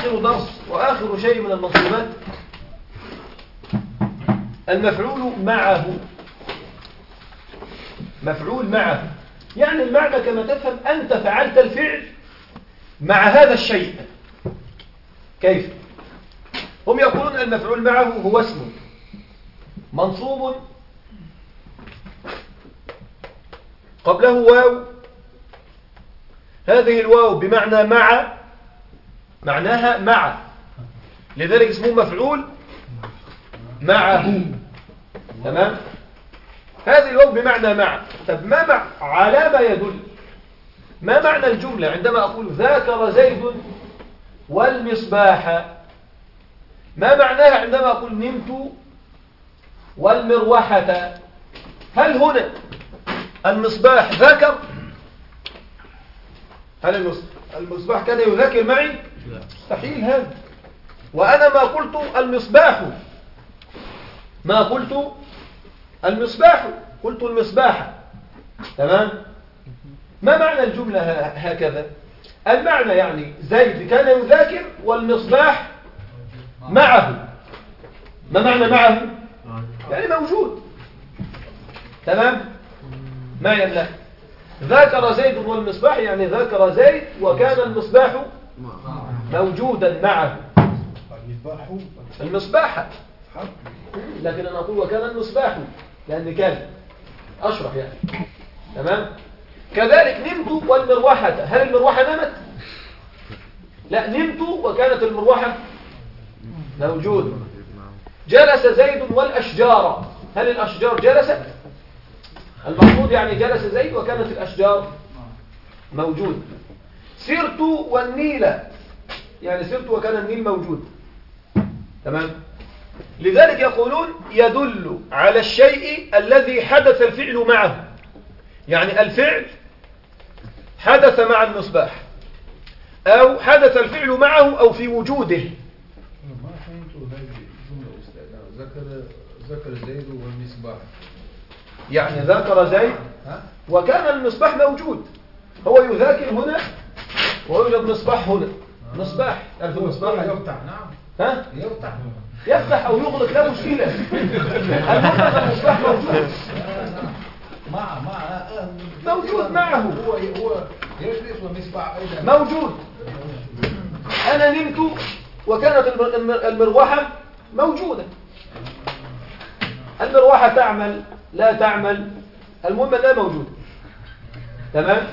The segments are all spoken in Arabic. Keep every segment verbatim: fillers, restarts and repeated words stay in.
آخر درس وآخر شيء من المنصوبات المفعول معه. مفعول معه يعني المعنى كما تفهم أنت فعلت الفعل مع هذا الشيء. كيف؟ هم يقولون المفعول معه هو اسم منصوب قبله واو، هذه الواو بمعنى مع، معناها مع، لذلك اسمه مفعول معه. تمام؟ هذه الواو بمعنى مع. طب ما مع على ما يدل؟ ما معنى الجملة عندما أقول ذاكر زيد والمصباح؟ ما معناها عندما أقول نمت والمروحة؟ هل هنا المصباح ذاكر؟ هل المصباح كان يذاكر معي؟ مستحيل هذا. وأنا ما قلت المصباح، ما قلت المصباح، قلت المصباح. تمام؟ ما معنى الجملة هكذا؟ المعنى يعني زيد كان يذاكر والمصباح معه. ما معنى معه؟ يعني موجود. تمام؟ ما يملأ ذاكر زيد والمصباح يعني ذاكر زيد وكان المصباح موجودا معه. المصباح، لكن أنا أقول وكان المصباح لأن كان أشرح يعني. تمام؟ كذلك نمت والمروحة، هل المروحة نمت؟ لا، نمت وكانت المروحة موجودة. جلس زيد والأشجار، هل الأشجار جلست؟ المقصود يعني جلس زيد وكانت الأشجار موجودة. سرت والنيل، يعني سرت وكان النيل موجود. تمام؟ لذلك يقولون يدل على الشيء الذي حدث الفعل معه، يعني الفعل حدث مع المصباح أو حدث الفعل معه أو في وجوده. ما فهمت هذه الجملة أستاذ. ذكر ذكر زيد والمصباح، يعني ذكر زيد وكان المصباح موجود. هو يذاكر هنا ويوجد مصباح هنا. مصباح، تعرف المصباح يفتح. نعم. ها؟ يفتح يفتح أو يغلق لا مشكلة. المهم المصباح موجود. مع مع موجود معه. هو هو يجلس والمصباح أيضا موجود. أنا نمت وكانت المروحة موجودة. المروحة تعمل لا تعمل، المهم لا موجود. تمام؟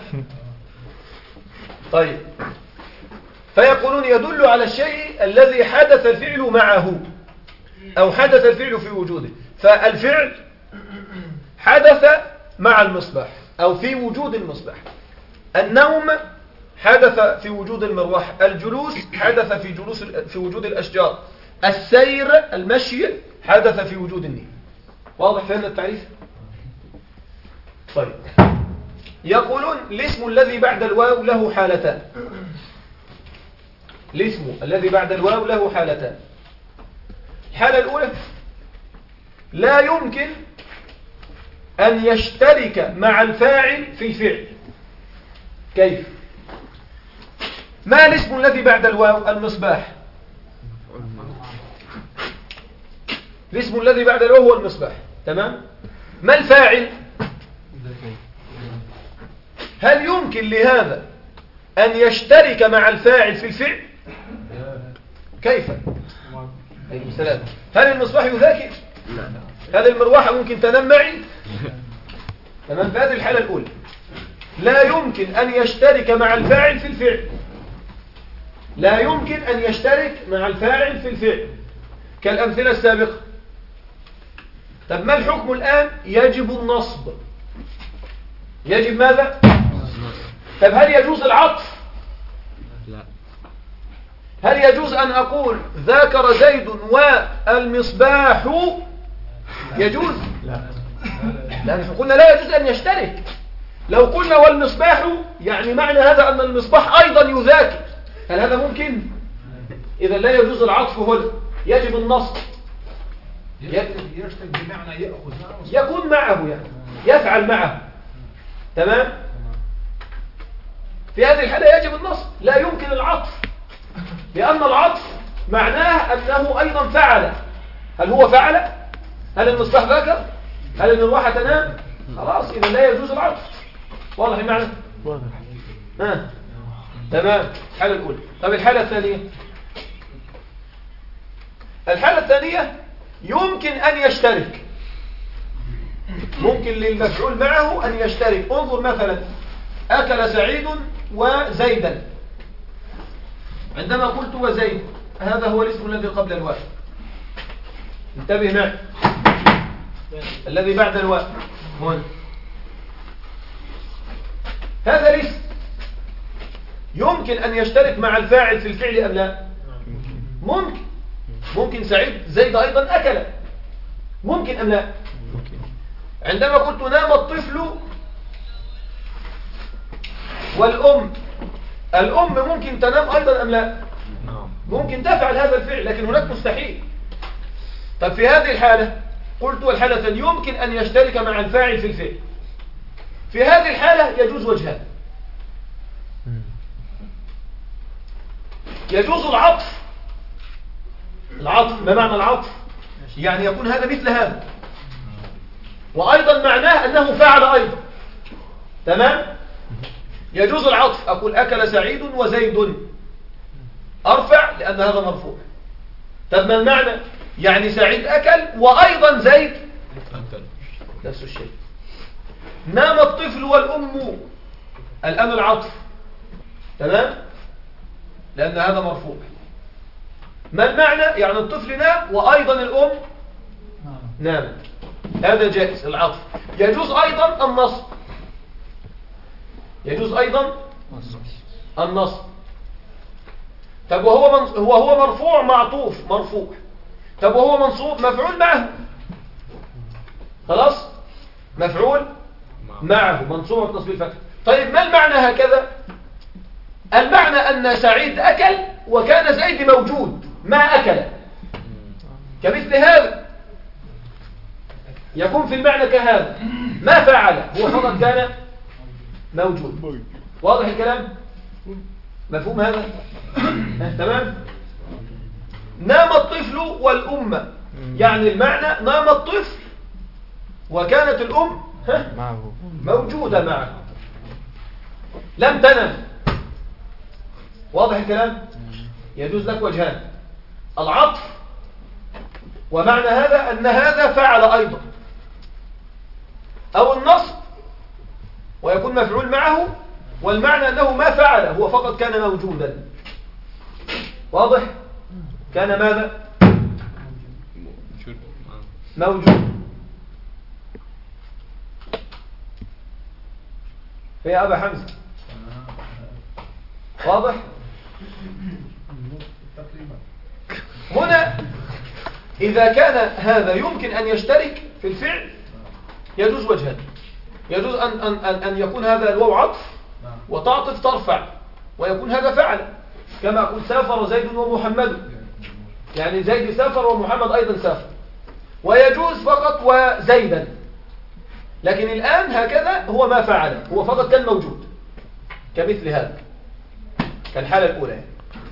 طيب، فيقولون يدل على الشيء الذي حدث الفعل معه أو حدث الفعل في وجوده. فالفعل حدث مع المصباح أو في وجود المصباح. النوم حدث في وجود المروحة. الجلوس حدث في جلوس في وجود الأشجار. السير المشي حدث في وجود النيل. واضح فهمنا التعريف؟ طيب، يقولون الاسم الذي بعد الواو له حالتان. الاسم الذي بعد الواو له حالتان. الحالة الأولى لا يمكن أن يشترك مع الفاعل في الفعل. كيف؟ ما الاسم الذي بعد الواو؟ المصباح. الاسم الذي بعد الواو هو المصباح. تمام؟ ما الفاعل؟ هل يمكن لهذا أن يشترك مع الفاعل في الفعل؟ كيف؟ عليكم السلام. هل المصباح يذاكر؟ هل المروحة ممكن تنام معي؟ تمام؟ في هذه الحالة الأولى لا يمكن أن يشترك مع الفاعل في الفعل. لا يمكن أن يشترك مع الفاعل في الفعل كالأمثلة السابقة. طب ما الحكم الآن؟ يجب النصب. يجب ماذا؟ طب هل يجوز العطف؟ لا. هل يجوز أن أقول ذاكر زيد والمصباح؟ يجوز؟ لا. لأن قلنا لا يجوز أن يشترك. لو قلنا والمصباح يعني معنى هذا أن المصباح أيضا يذاكر. هل هذا ممكن؟ إذا لا يجوز العطف هنا، يجب النصب. يشترك بمعنى يأخذ، يكون معه يعني يفعل معه. تمام؟ في هذه الحالة يجب النصب، لا يمكن العطف. لأن العطف معناه أنه أيضا فعل. هل هو فعل؟ هل المصباح ذكر؟ هل المروحة تنام؟ خلاص إذا لا يجوز العطف. واضح المعنى؟ واضح. ها تمام. الحالة الأولى. طب الحالة الثانية؟ الحالة الثانية يمكن أن يشترك، ممكن للمفعول معه أن يشترك. انظر مثلا أكل سعيد وزيدا. عندما قلت وزيد هذا هو الاسم الذي قبل الواو، انتبه معي، الذي بعد الواو هون، هذا الاسم يمكن أن يشترك مع الفاعل في الفعل أم لا؟ ممكن. ممكن سعيد زيد أيضا أكل، ممكن أم لا؟ عندما قلت نام الطفل والأم، الأم ممكن تنام أيضا أم لا؟ ممكن تفعل هذا الفعل، لكن هناك مستحيل. طب في هذه الحالة قلت والحالة يمكن أن يشترك مع الفاعل في الفعل. في هذه الحالة يجوز وجهان. يجوز العطف. العطف ما معنى العطف؟ يعني يكون هذا مثل هذا، وأيضا معناه أنه فعل أيضا. تمام؟ يجوز العطف. أقول أكل سعيد وزيد، أرفع لأن هذا مرفوع. طب ما المعنى؟ يعني سعيد أكل وأيضا زيد نفس الشيء. نام الطفل والأم، الآن العطف. تمام؟ لأن هذا مرفوع. ما المعنى؟ يعني الطفل نام وأيضا الأم نام، هذا جائز العطف. يجوز أيضا النصب، يجوز أيضا النصب. طب وهو من... هو هو مرفوع معطوف مرفوع. طب وهو منصوب مفعول معه، خلاص مفعول معه منصوب بتصبير فتح. طيب ما المعنى هكذا؟ المعنى أن سعيد أكل وكان زيد موجود ما أكل، كمثل هذا يكون في المعنى كهذا، ما فعل هو فقط كان موجود. واضح الكلام؟ مفهوم هذا؟ تمام. نام الطفل والأم، يعني المعنى نام الطفل وكانت الأم معه موجودة معه، لم تنم. واضح الكلام؟ يجوز لك وجهان، العطف ومعنى هذا أن هذا فعل أيضا، أو النصب ويكون مفعول معه والمعنى أنه ما فعل هو فقط كان موجودا. واضح؟ كان ماذا؟ موجود. يا أبا حمزة واضح؟ هنا إذا كان هذا يمكن أن يشترك في الفعل يجوز وجهان. يجوز أن, أن, أن, أن يكون هذا الواو عطف وتعطف ترفع ويكون هذا فعل، كما أقول سافر زيد ومحمد، يعني زيد سافر ومحمد أيضا سافر. ويجوز فقط وزيدا، لكن الآن هكذا هو ما فعل، هو فقط كان موجود كمثل هذا كالحالة الأولى.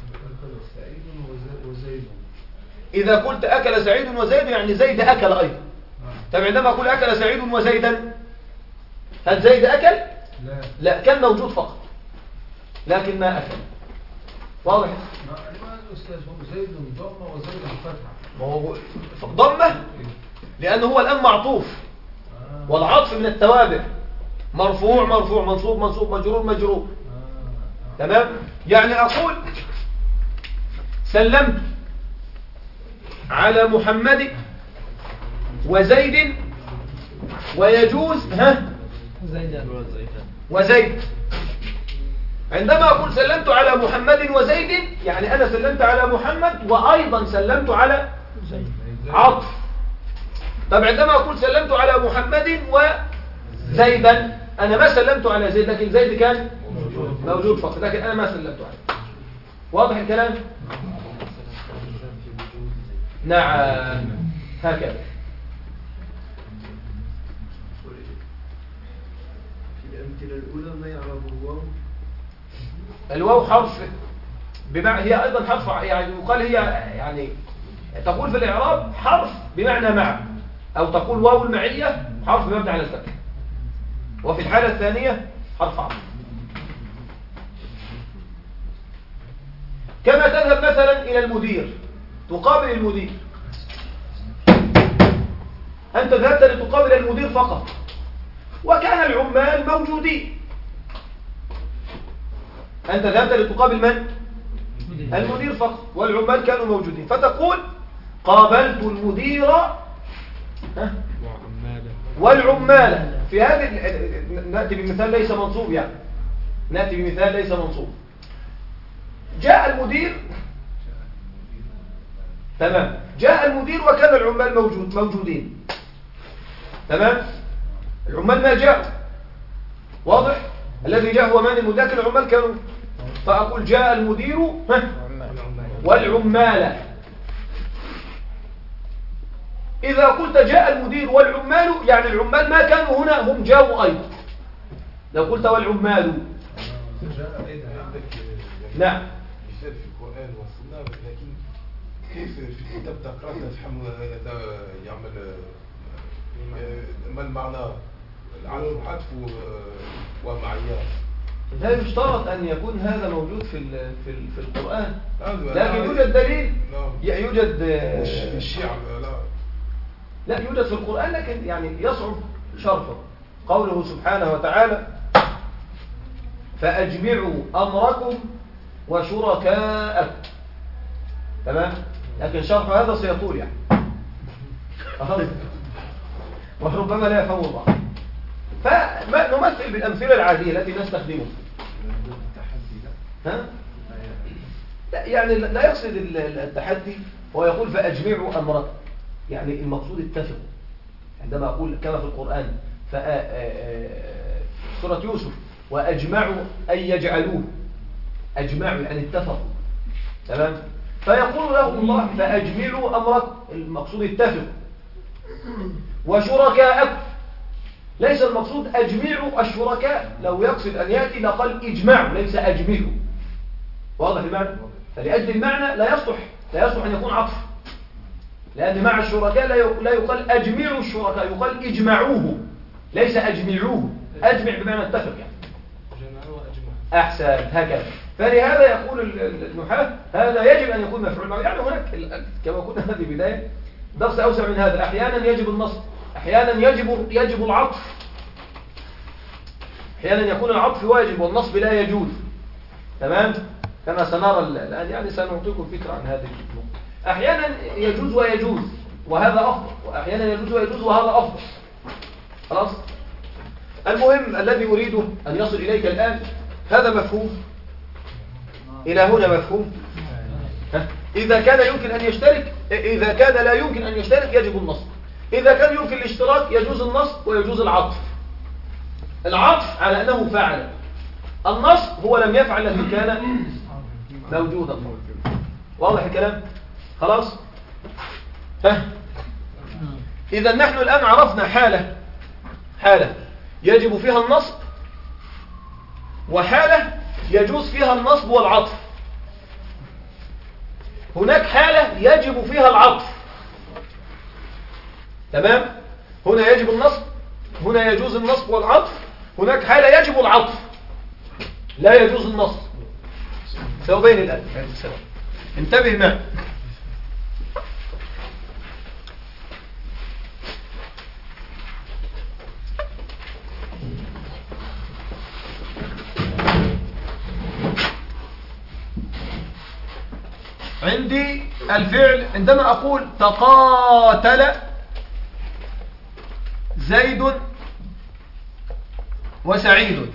إذا قلت أكل سعيد وزيد يعني زيد أكل أيضا. طب عندما أقول أكل سعيد وزيدا هل زيد أكل؟ لا, لا كان موجود فقط لكن ما أكل. واضح؟ زيد ضمة وزيد فتحة. ما هو ضمة لأنه هو الآن معطوف، والعطف من التوابع، مرفوع مرفوع منصوب منصوب مجرور مجرور. تمام؟ يعني أقول سلمت على محمد وزيد، ويجوز ها وزيد. عندما أقول سلمت على محمد وزيد يعني أنا سلمت على محمد وأيضا سلمت على عطف. طب عندما أقول سلمت على محمد وزيدا أنا ما سلمت على زيد، لكن زيد كان موجود فقط، لكن أنا ما سلمت عليه. واضح الكلام؟ نعم هكذا. في الأمثلة الأولى ما يعرف الواو؟ الواو حرف بمعنى هي أيضا حرف، يعني يقال هي يعني تقول في الإعراب حرف بمعنى مع، أو تقول واو المعية حرف مبني على الفتح، وفي الحالة الثانية حرف عطف. كما تذهب مثلا إلى المدير تقابل المدير، أنت ذهبت لتقابل المدير فقط وكان العمال موجودين. أنت ذهبت لتقابل من؟ المدير فقط والعمال كانوا موجودين، فتقول قابلت المدير والعمال. في هذه نأتي بمثال ليس منصوب، يعني نأتي بمثال ليس منصوب. جاء المدير، تمام، جاء المدير وكان العمال موجود موجودين، تمام. العمال ما جاءوا، واضح؟ الذي جاء هو من؟ المدير، لكن العمال كانوا. فأقول جاء المدير والعمال. إذا قلت جاء المدير والعمال يعني العمال ما كانوا هنا، هم جاءوا أيضا. لو قلت والعمال نعم. مثال في القرآن والسنة، لكن كيف في الكتاب تقرأ تفهم هذا يعمل ما المعنى العطف ومعيار؟ لا يشترط أن يكون هذا موجود في في في القرآن، لكن يوجد دليل، يوجد في الشعر. لا لا يوجد في القرآن، لكن يعني يصعب شرحه. قوله سبحانه وتعالى فأجمعوا أمركم وشركاءكم، تمام، لكن شرح هذا سيطول يعني وربما لا يفهم بعض. فنمثل بالأمثلة العادية التي نستخدمها. ها؟ لا يعني لا يقصد التحدي، هو يقول فأجمعوا أمركم، يعني المقصود اتفقوا. عندما أقول كما في القرآن سورة يوسف وأجمعوا أن يجعلوه، أجمعوا يعني اتفقوا، تمام. فيقول لهم الله فأجمعوا أمركم، المقصود اتفقوا. وشركاءكم، ليس المقصود أجمعوا الشركاء، لو يقصد أن يأتي لقال إجمعوا ليس أجمعوا. واضح المعنى؟ فلأجل المعنى لا يصلح لا يصلح أن يكون عطف، لأن مع الشركاء لا يقال أجمعوا الشركاء، يقال إجمعوه ليس أجمعوه. أجمع بمعنى اتفق يعني. أحسن، هكذا. فلهذا يقول النحاة هذا يجب أن يكون مفعول معه، يعني هناك كما قلنا هذه بداية درس أوسع من هذا. أحيانا يجب النصب، أحيانا يجب يجب العطف، أحيانا يكون العطف واجب والنصب لا يجوز، تمام. كما سنرى الآن، يعني سنعطيكم فكرة عن هذه النقطة. أحيانا يجوز ويجوز وهذا أفضل، وأحيانا يجوز ويجوز وهذا أفضل. خلاص. المهم الذي أريده أن يصل إليك الآن هذا مفهوم، إلى هنا مفهوم. إذا كان يمكن أن يشترك، إذا كان لا يمكن أن يشترك يجب النصب، إذا كان يمكن الاشتراك يجوز النصب ويجوز العطف. العطف على أنه فعل، النصب هو لم يفعل الذي كان موجودا. واضح الكلام؟ خلاص. ها، إذا نحن الآن عرفنا حالة حالة يجب فيها النصب، وحالة يجوز فيها النصب والعطف. هناك حالة يجب فيها العطف، تمام. هنا يجب النصب، هنا يجوز النصب والعطف. هناك حالة يجب العطف لا يجوز النصب. سأبين الآن. انتبه معي. عندي الفعل عندما أقول تقاتل زيد وسعيد،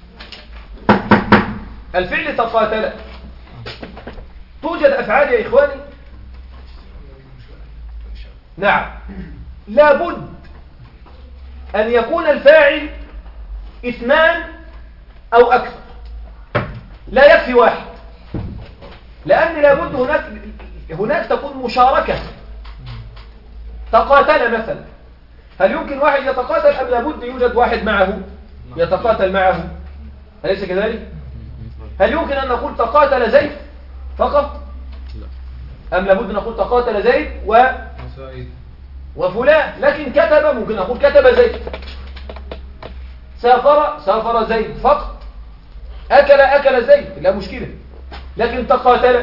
الفعل تقاتل. توجد أفعال يا إخواني، نعم، لابد أن يكون الفاعل اثنان أو أكثر، لا يكفي واحد، لأن لابد هناك هناك تكون مشاركة. تقاتل مثلا، هل يمكن واحد يتقاتل أم لابد يوجد واحد معه يتقاتل معه؟ أليس كذلك؟ هل يمكن أن نقول تقاتل زيد فقط أم لابد نقول تقاتل زيد و مسائل. وفلان؟ لكن كتب ممكن نقول كتب زيد. سافر سافر زيد فقط. أكل أكل زيد لا مشكلة. لكن تقاتل،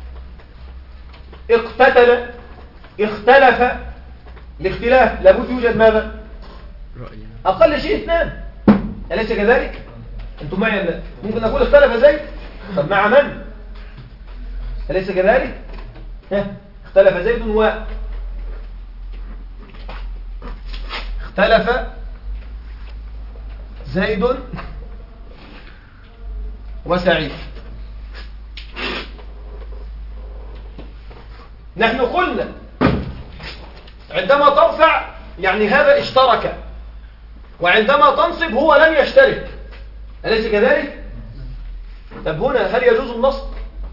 اقتتل، اختلف. الاختلاف لابد يوجد ماذا؟ أقل شيء اثنان، أليس كذلك؟ أنتم معي ولا لا؟ ممكن نقول اختلف زيد، طب مع من؟ أليس كذلك؟ ها اختلف زيد و اختلف زيد وسعيد. نحن قلنا عندما ترفع يعني هذا اشترك، وعندما تنصب هو لم يشترك، أليس كذلك؟ طب هنا هل يجوز النصب؟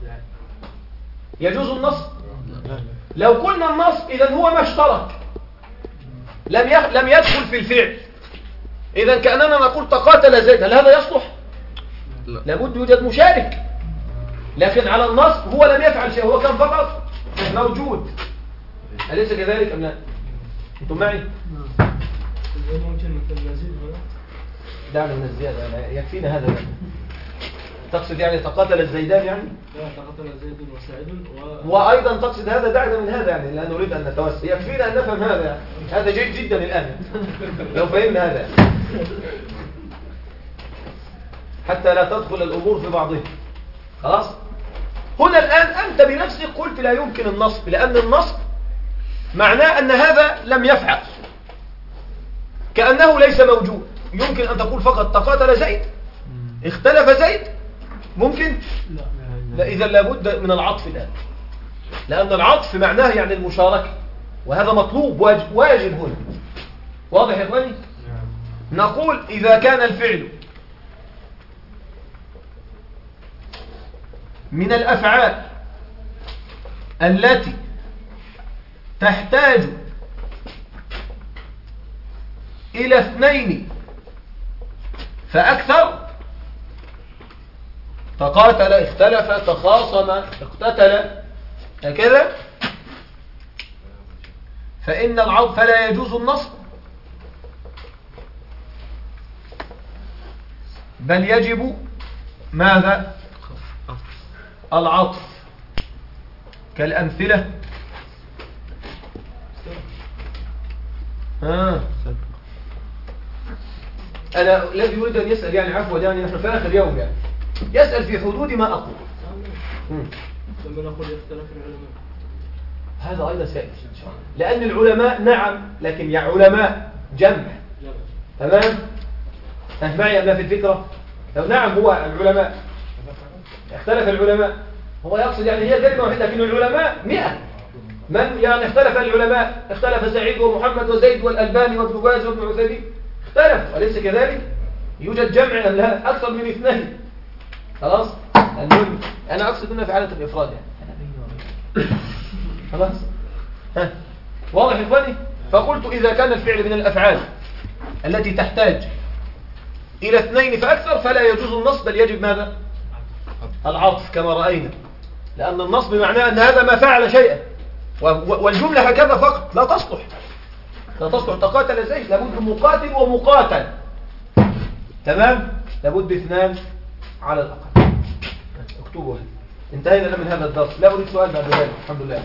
يجوز النصب؟ لو قلنا النصب إذن هو ما اشترك، لم يخ... لم يدخل في الفعل، إذن كأننا نقول تقاتل زيد، هل هذا يصلح؟ لابد يوجد مشارك. لكن على النصب هو لم يفعل شيء، هو كان فقط موجود، أليس كذلك أم لا؟ أنتم معي؟ ممكن مثل نزيد هنا؟ دعنا من الزيادة، يكفينا هذا. تقصد يعني تقاتل الزيدان يعني؟ لا، تقاتل زيد وسعيد و... وأيضا تقصد هذا، دعنا من هذا يعني، لا نريد أن نتوسع، يكفينا أن نفهم هذا يعني. هذا جيد جدا الآن لو فهمنا هذا، حتى لا تدخل الأمور في بعضها. خلاص؟ هنا الآن أنت بنفسك قلت لا يمكن النصب، لأن النصب معناه أن هذا لم يفعل، كأنه ليس موجود. يمكن أن تقول فقط تقاتل زيد، اختلف زيد، ممكن؟ لا, لا إذا لابد من العطف الآن، لأن العطف معناه يعني المشاركة، وهذا مطلوب واجب, واجب هنا. واضح يا إخواني؟ نقول إذا كان الفعل من الأفعال التي تحتاج إلى اثنين فأكثر، تقاتل، اختلف، تخاصم، اقتتل، هكذا، فإن العطف فلا يجوز النصب، بل يجب ماذا؟ العطف. كالأمثلة آه. أنا الذي يريد أن يسأل يعني عفوا يعني نحن في آخر يوم يعني يسأل في حدود ما أقول. لما نقول يختلف العلماء هذا أيضا سائل إن شاء الله، لأن العلماء نعم، لكن يا علماء جمع، تمام؟ معي أم في الفكرة؟ لو نعم هو العلماء اختلف العلماء، هو يقصد يعني هي كلمة واحدة، لكن العلماء مئة. من يعني اختلف العلماء؟ اختلف سعيد ومحمد وزيد والألباني وابن باز وابن عثيمين، اختلف، أليس كذلك؟ يوجد جمع أم لا؟ أكثر من اثنين. خلاص؟ المهم أنا أقصد هنا في حالة الإفراد يعني. خلاص؟ ها واضح يا إخواني؟ فقلت إذا كان الفعل من الأفعال التي تحتاج إلى اثنين فأكثر فلا يجوز النصب، بل يجب ماذا؟ العطف كما رأينا، لأن النصب معناه أن هذا ما فعل شيئا، والجملة هكذا فقط لا تصلح، لا تصلح. تقاتل زيد لابد مقاتل ومقاتل، تمام؟ لابد اثنان على الأقل. اكتبوا هذا. انتهينا من هذا الدرس، لا أريد سؤال بعد ذلك. الحمد لله.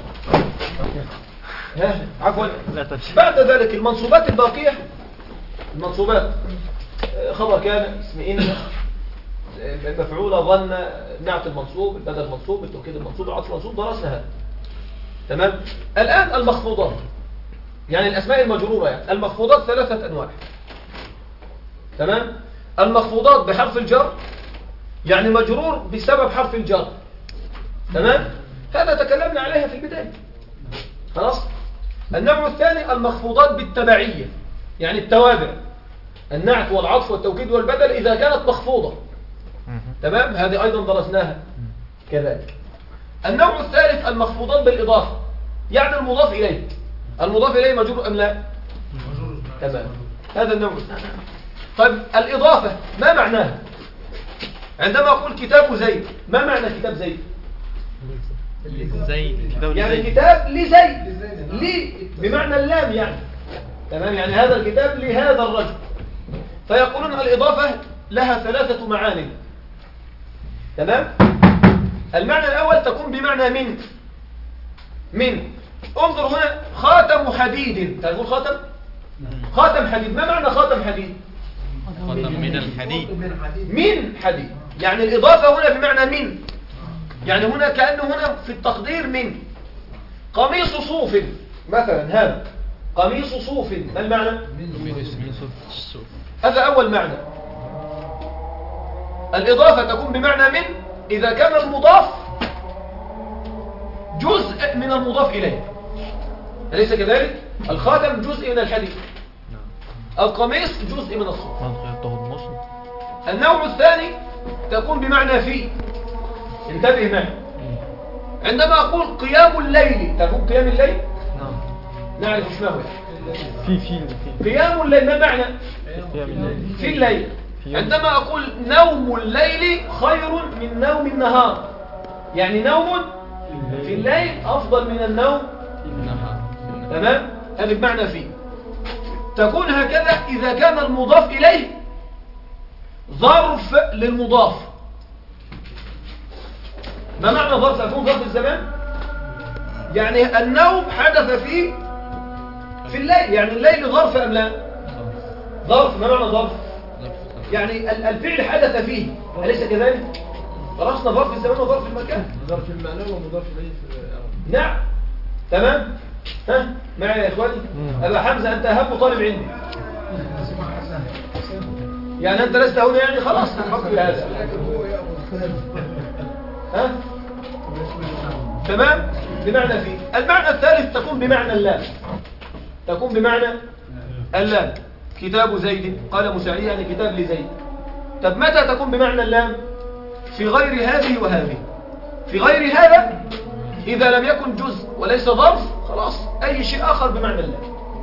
ها عفوا، بعد ذلك المنصوبات الباقية، المنصوبات خبر كان، اسم إن، مفعولة، ظن، نعت المنصوب، البدل المنصوب، التوكيد المنصوب، العطف المنصوب، درسنا هذا. تمام؟ الآن المخفوضات، يعني الأسماء المجرورة، يعني المخفوضات ثلاثة أنواع. تمام؟ المخفوضات بحرف الجر، يعني مجرور بسبب حرف الجر. تمام؟ هذا تكلمنا عليها في البداية. خلاص؟ النوع الثاني المخفوضات بالتبعية، يعني التوابع، النعت والعطف والتوكيد والبدل إذا كانت مخفوضة. تمام؟ هذه أيضا درسناها كذلك. النوع الثالث المخفوضات بالإضافة، يعني المضاف إليه، المضاف إليه مجرور أم لا؟ تمام، هذا النوع. طيب الإضافة ما معناها؟ عندما أقول كتاب زيد، ما معنى كتاب زيد؟ زيد كتاب يعني لزيد. كتاب لزيد، لي بمعنى اللام يعني. تمام، يعني هذا الكتاب لهذا الرجل. فيقولون الإضافة لها ثلاثة معاني. تمام. المعنى الأول تكون بمعنى من. من انظر هنا، خاتم حديد. تقول خاتم؟ خاتم حديد. ما معنى خاتم حديد؟ خاتم من الحديد. من حديد، يعني الإضافة هنا بمعنى من، يعني هنا كأنه هنا في التقدير من. قميص صوف مثلا، هذا قميص صوف، ما المعنى؟ من صوت الصوف. هذا أول معنى. الإضافة تكون بمعنى من إذا كان المضاف جزء من المضاف إليه، أليس كذلك؟ الخاتم جزء من الحديد، القميص جزء من الصوف. النوع الثاني تكون بمعنى في. انتبه معي، عندما أقول قيام الليل، تكون قيام الليل؟ نعم. نعرف ما هو في في قيام الليل، ما معنى؟ قيام الليل. في الليل. عندما أقول نوم الليل خير من نوم النهار، يعني نوم في الليل أفضل من النوم النهار. تمام؟ هذا بمعنى في. تكون هكذا إذا كان المضاف إليه ظرف للمضاف. ما معنى ظرف؟ تكون ظرف الزمان، يعني النوم حدث في في الليل، يعني الليل ظرف أم لا؟ ظرف. ما معنى ظرف؟ يعني الفعل حدث فيه، أليس كذلك؟ درسنا ظرف الزمان وظرف المكان. ظرف المعنى ومضاف إليه في الإعراب. نعم. تمام. ها معي يا إخواني؟ أبا حمزة أنت أهم طالب عندي، يعني أنت لست هنا يعني خلاص نحط هذا. ها تمام. بمعنى فيه. المعنى الثالث تكون بمعنى اللام، تكون بمعنى اللام. كتاب زيد، قال مساعي يعني كتاب لزيد. طب متى تكون بمعنى اللام؟ في غير هذه وهذه. في غير هذا إذا لم يكن جزء وليس ظرف، خلاص أي شيء آخر بمعنى اللام.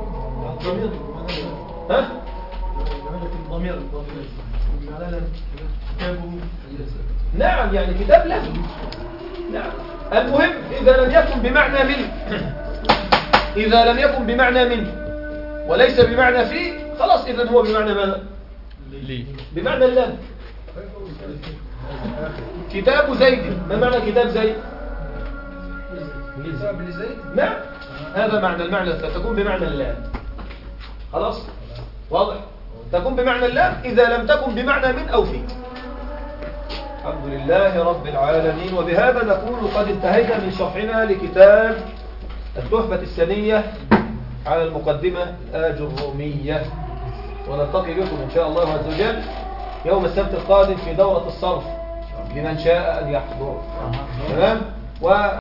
ها؟ الضمير نعم، يعني كتاب له. نعم. المهم إذا لم يكن بمعنى من، إذا لم يكن بمعنى من وليس بمعنى في، خلاص إذن هو بمعنى ماذا؟ لي. بمعنى اللام. كتاب زيد، ما معنى كتاب زيد؟ كتاب لزيد. نعم، هذا معنى. المعنى الثالث تكون بمعنى اللام. خلاص واضح؟ تكون بمعنى اللام إذا لم تكن بمعنى من أو في. الحمد لله رب العالمين، وبهذا نكون قد انتهينا من شرحنا لكتاب التحفة السنية على المقدمة الآجرومية، ونلتقي بكم إن شاء الله عز وجل يوم السبت القادم في دورة الصرف لمن شاء أن يحضر. تمام. و